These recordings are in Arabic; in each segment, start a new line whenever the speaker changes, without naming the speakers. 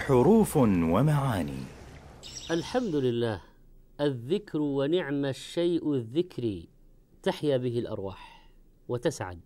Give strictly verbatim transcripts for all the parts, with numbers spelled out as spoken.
حروف ومعاني.
الحمد لله. الذكر ونعم الشيء الذكري، تحيا به الأرواح وتسعد،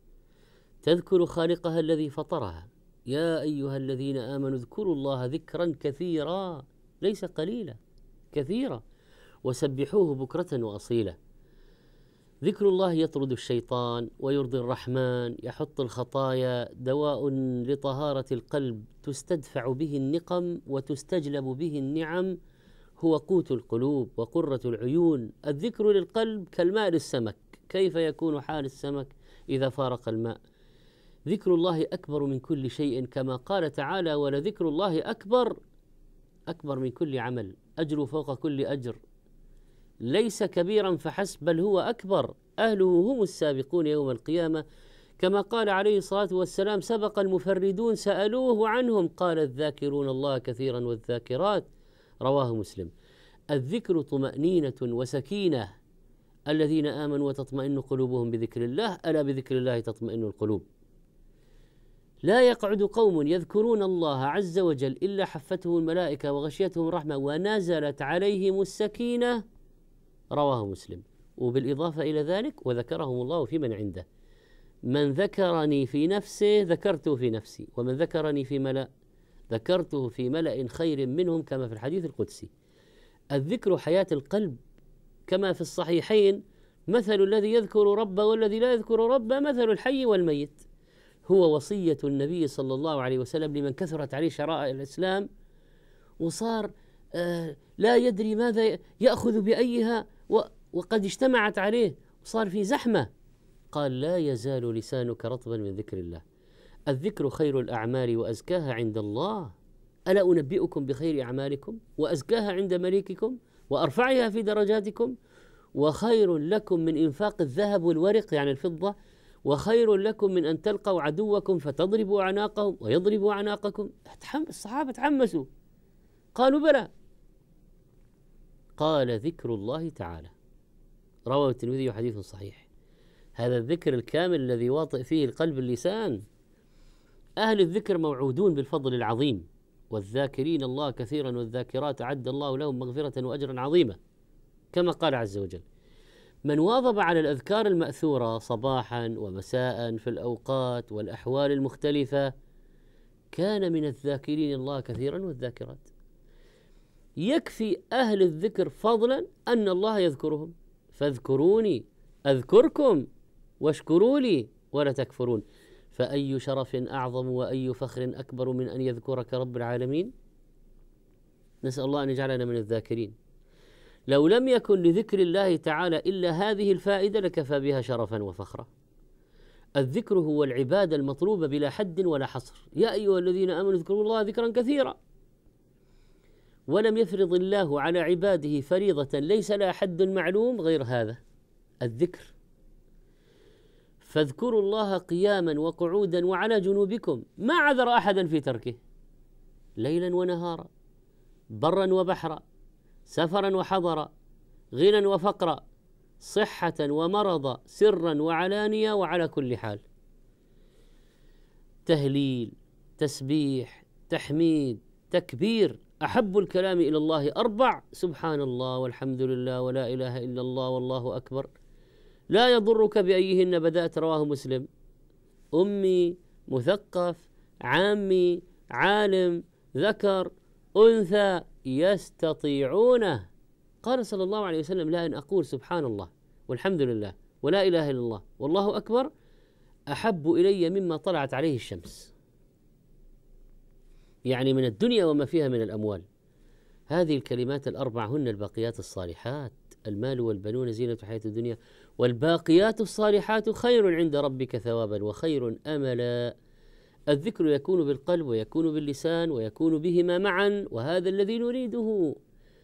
تذكر خالقها الذي فطرها. يا أيها الذين آمنوا اذكروا الله ذكرا كثيرا، ليس قليلا، كثيرا، وسبحوه بكرة وأصيلا. ذكر الله يطرد الشيطان ويرضي الرحمن، يحط الخطايا، دواء لطهارة القلب، تستدفع به النقم وتستجلب به النعم، هو قوت القلوب وقرة العيون. الذكر للقلب كالماء للسمك. كيف يكون حال السمك إذا فارق الماء؟ ذكر الله أكبر من كل شيء، كما قال تعالى: ولذكر الله أكبر، أكبر من كل عمل، أجر فوق كل أجر، ليس كبيرا فحسب بل هو أكبر، أهله هم السابقون يوم القيامة، كما قال عليه الصلاة والسلام: سبق المفردون سألوه عنهم قال: الذاكرون الله كثيرا والذاكرات، رواه مسلم. الذكر طمأنينة وسكينة. الذين آمنوا وتطمئن قلوبهم بذكر الله، ألا بذكر الله تطمئن القلوب. لا يقعد قوم يذكرون الله عز وجل إلا حفتهم الملائكة وغشيتهم الرحمة ونزلت عليهم السكينة، رواه مسلم. وبالإضافة إلى ذلك: وذكرهم الله في من عنده. من ذكرني في نفسه ذكرته في نفسي، ومن ذكرني في ملأ ذكرته في ملأ خير منهم، كما في الحديث القدسي. الذكر حياة القلب، كما في الصحيحين: مثل الذي يذكر ربه والذي لا يذكر ربه مثل الحي والميت. هو وصية النبي صلى الله عليه وسلم لمن كثرت عليه شرائع الإسلام وصار آه لا يدري ماذا يأخذ بأيها، وقد اجتمعت عليه وصار في زحمة. قال: لا يزال لسانك رطبا من ذكر الله. الذكر خير الأعمال وأزكاها عند الله. ألا أنبئكم بخير أعمالكم وأزكاها عند مليككم وأرفعها في درجاتكم؟ وخير لكم من إنفاق الذهب والورق، يعني الفضة، وخير لكم من أن تلقوا عدوكم فتضربوا أعناقهم ويضربوا أعناقكم. الصحابة تحمسوا، قالوا: بلى. قال: ذكر الله تعالى، رواه الترمذي حديث صحيح. هذا الذكر الكامل الذي واطئ فيه القلب اللسان. أهل الذكر موعودون بالفضل العظيم، والذاكرين الله كثيرا والذاكرات أعد الله لهم مغفرة وأجرا عظيما، كما قال عز وجل: من واظب على الأذكار المأثورة صباحا ومساء في الأوقات والأحوال المختلفة كان من الذاكرين الله كثيرا والذاكرات. يكفي أهل الذكر فضلا أن الله يذكرهم: فاذكروني أذكركم واشكروا لي ولا تكفرون. فأي شرف أعظم وأي فخر أكبر من أن يذكرك رب العالمين؟ نسأل الله أن يجعلنا من الذاكرين. لو لم يكن لذكر الله تعالى إلا هذه الفائدة لكفى بها شرفا وفخرا. الذكر هو العبادة المطلوبة بلا حد ولا حصر. يا أيها الذين آمنوا اذكروا الله ذكرا كثيرا. ولم يفرض الله على عباده فريضة ليس لها حد معلوم غير هذا الذكر. فاذكروا الله قياما وقعودا وعلى جنوبكم، ما عذر أحدا في تركه، ليلا ونهارا، برا وبحرا، سفرا وحضرا، غنى وفقرا، صحة ومرضا، سرا وعلانية، وعلى كل حال. تهليل، تسبيح، تحميد، تكبير. أحب الكلام إلى الله أربع: سبحان الله والحمد لله ولا إله إلا الله والله أكبر، لا يضرك بأيهن بدأت، رواه مسلم. أمي، مثقف، عامي، عالم، ذكر، أنثى، يستطيعونه. قال صلى الله عليه وسلم: لا أن أقول سبحان الله والحمد لله ولا إله إلا الله والله أكبر أحب إلي مما طلعت عليه الشمس، يعني من الدنيا وما فيها من الأموال. هذه الكلمات الأربع هن الباقيات الصالحات: المال والبنون زينة الحياة الدنيا والباقيات الصالحات خير عند ربك ثوابا وخير أملا. الذكر يكون بالقلب ويكون باللسان ويكون بهما معا، وهذا الذي نريده.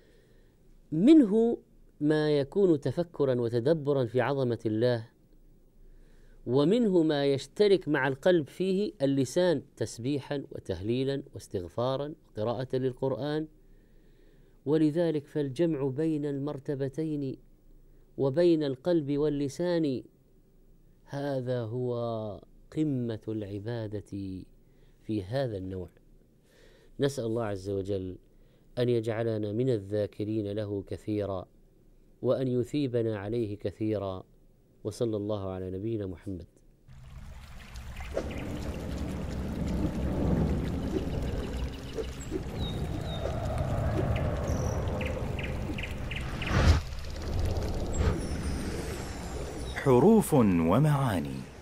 منه ما يكون تفكرا وتدبرا في عظمة الله، ومنه ما يشترك مع القلب فيه اللسان تسبيحا وتهليلا واستغفارا وقراءة للقرآن. ولذلك فالجمع بين المرتبتين وبين القلب واللسان هذا هو قمة العبادة في هذا النوع. نسأل الله عز وجل أن يجعلنا من الذاكرين له كثيرا، وأن يثيبنا عليه كثيرا، وصلى الله على نبينا محمد.
حروف ومعاني.